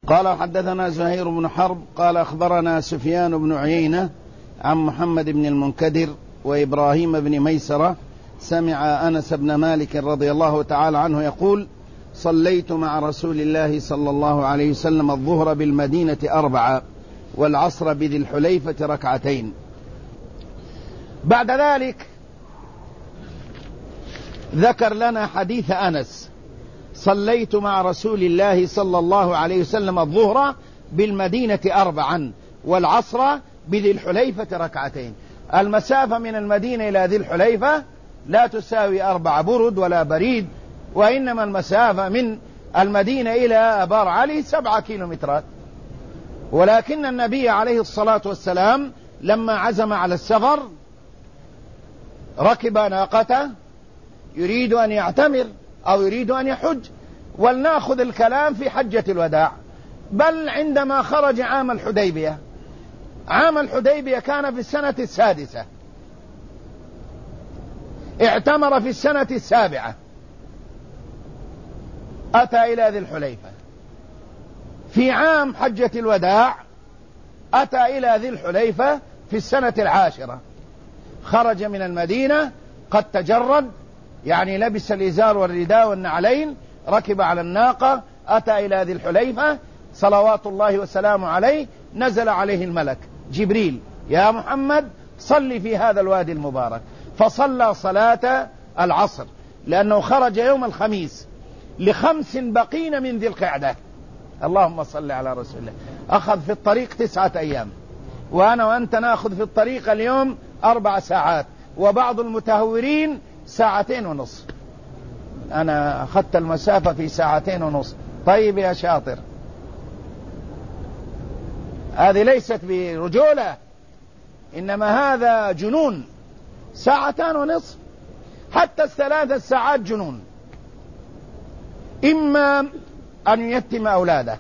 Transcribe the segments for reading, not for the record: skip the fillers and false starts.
قال حدثنا زهير بن حرب قال أخبرنا سفيان بن عيينة عن محمد بن المنكدر وإبراهيم بن ميسرة سمع أنس بن مالك رضي الله تعالى عنه يقول: صليت مع رسول الله صلى الله عليه وسلم الظهر بالمدينة 4 والعصر بذي الحليفة 2. بعد ذلك ذكر لنا حديث أنس: صليت مع رسول الله صلى الله عليه وسلم الظهر بالمدينة 4 والعصر بذي الحليفة 2. المسافة من المدينة إلى ذي الحليفة لا تساوي 4 برد ولا بريد، وإنما المسافة من المدينة إلى أبار علي 7 كيلومترات. ولكن النبي عليه الصلاة والسلام لما عزم على السفر ركب ناقته يريد أن يعتمر أو يريد أن يحج. ولنأخذ الكلام في حجة الوداع، بل عندما خرج عام الحديبية. عام الحديبية كان في السنة 6، اعتمر في السنة 7، أتى إلى ذي الحليفة. في عام حجة الوداع أتى إلى ذي الحليفة في السنة 10، خرج من المدينة قد تجرد، يعني لبس الإزار والرداء والنعلين، ركب على الناقة، أتى إلى ذي الحليفة صلوات الله وسلامه عليه. نزل عليه الملك جبريل: يا محمد صل في هذا الوادي المبارك. فصلى صلاة العصر، لأنه خرج يوم الخميس ل5 بقين من ذي القعدة. اللهم صل على رسول الله. أخذ في الطريق 9 أيام، وأنا وأنت نأخذ في الطريق اليوم 4 ساعات، وبعض المتهورين 2.5 ساعة. أنا أخذت المسافة في 2.5 ساعة. طيب يا شاطر، هذه ليست برجولة، إنما هذا جنون. 2.5 ساعة، حتى 3 ساعات جنون. إما أن يتم أولاده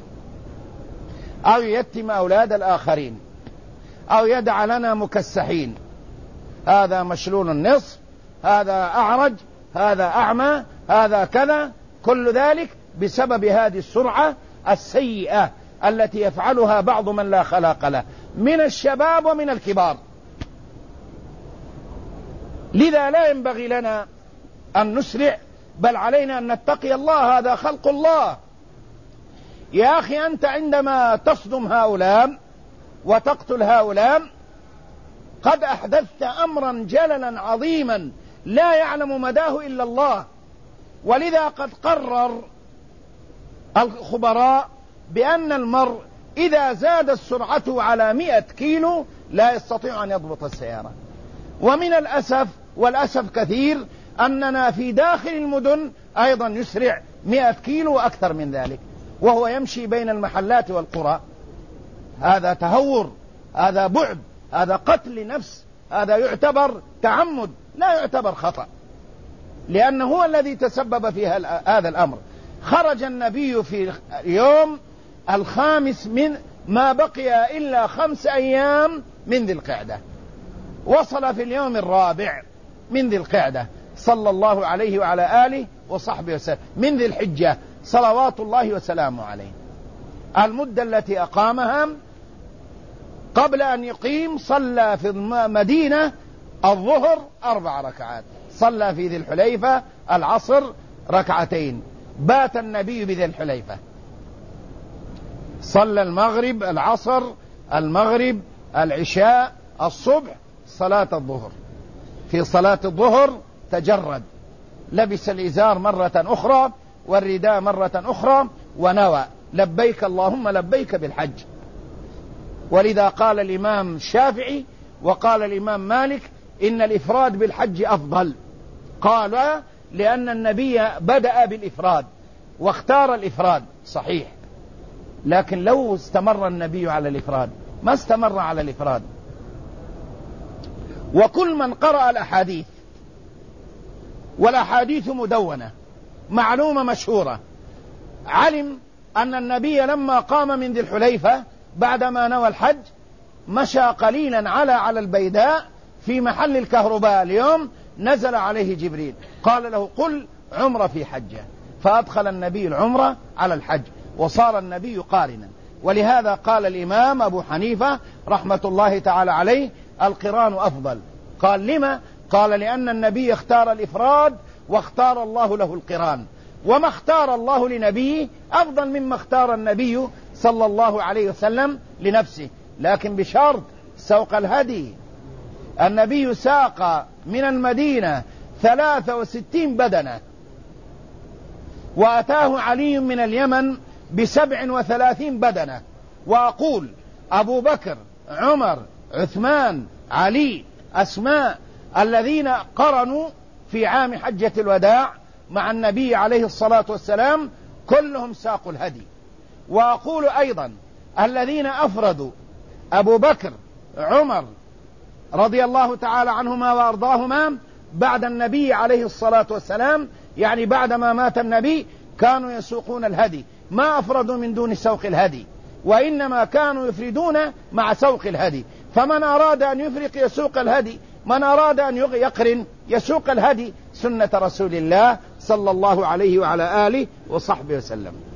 أو يتم أولاد الآخرين أو يدع لنا مكسحين، هذا مشلول النصف، هذا أعرج، هذا أعمى، هذا كذا. كل ذلك بسبب هذه السرعة السيئة التي يفعلها بعض من لا خلاق له من الشباب ومن الكبار. لذا لا ينبغي لنا أن نسرع، بل علينا أن نتقي الله، هذا خلق الله. يا أخي، أنت عندما تصدم هؤلاء وتقتل هؤلاء قد أحدثت أمرا جللا عظيما لا يعلم مداه إلا الله. ولذا قد قرر الخبراء بأن المرء إذا زادت سرعته على 100 كيلو لا يستطيع أن يضبط السيارة. ومن الأسف، والأسف كثير، أننا في داخل المدن أيضا يسرع 100 كيلو وأكثر من ذلك وهو يمشي بين المحلات والقرى. هذا تهور، هذا بعد، هذا قتل نفس، هذا يعتبر تعمد، لا يعتبر خطأ، لأنه هو الذي تسبب في هذا الأمر. خرج النبي في اليوم 5 من ما بقي إلا 5 أيام من ذي القعدة، وصل في اليوم 4 من ذي القعدة صلى الله عليه وعلى آله وصحبه وسلم من ذي الحجة صلوات الله وسلامه عليه. المدة التي أقامها قبل أن يقيم صلى في المدينة الظهر 4 ركعات، صلى في ذي الحليفة العصر 2، بات النبي بذي الحليفة، صلى المغرب، العصر، المغرب، العشاء، الصبح، صلاة الظهر. في صلاة الظهر تجرد، لبس الإزار مرة أخرى والرداء مرة أخرى، ونوى لبيك اللهم لبيك بالحج. ولذا قال الإمام الشافعي وقال الإمام مالك إن الإفراد بالحج أفضل. قال لأن النبي بدأ بالإفراد واختار الإفراد، صحيح، لكن لو استمر النبي على الإفراد ما استمر على الإفراد. وكل من قرأ الأحاديث، والأحاديث مدونة معلومة مشهورة، علم أن النبي لما قام من ذي الحليفة بعدما نوى الحج مشى قليلا على البيداء في محل الكهرباء. اليوم نزل عليه جبريل قال له قل عمرة في حجة، فأدخل النبي العمرة على الحج، وصار النبي قارنا. ولهذا قال الإمام أبو حنيفة رحمة الله تعالى عليه القران أفضل. قال لما؟ قال لأن النبي اختار الإفراد واختار الله له القران، وما اختار الله لنبيه أفضل مما اختار النبي صلى الله عليه وسلم لنفسه، لكن بشرط سوق الهدي. النبي ساق من المدينة 63 بدنة، وأتاه علي من اليمن ب37 بدنة. وأقول أبو بكر، عمر، عثمان، علي، أسماء، الذين قرنوا في عام حجة الوداع مع النبي عليه الصلاة والسلام كلهم ساقوا الهدي. وأقول أيضا الذين أفردوا، أبو بكر، عمر رضي الله تعالى عنهما وأرضاهما بعد النبي عليه الصلاة والسلام، يعني بعدما مات النبي كانوا يسوقون الهدي، ما أفردوا من دون سوق الهدي، وإنما كانوا يفردون مع سوق الهدي. فمن أراد أن يفرق يسوق الهدي، من أراد أن يقرن يسوق الهدي، سنة رسول الله صلى الله عليه وعلى آله وصحبه وسلم.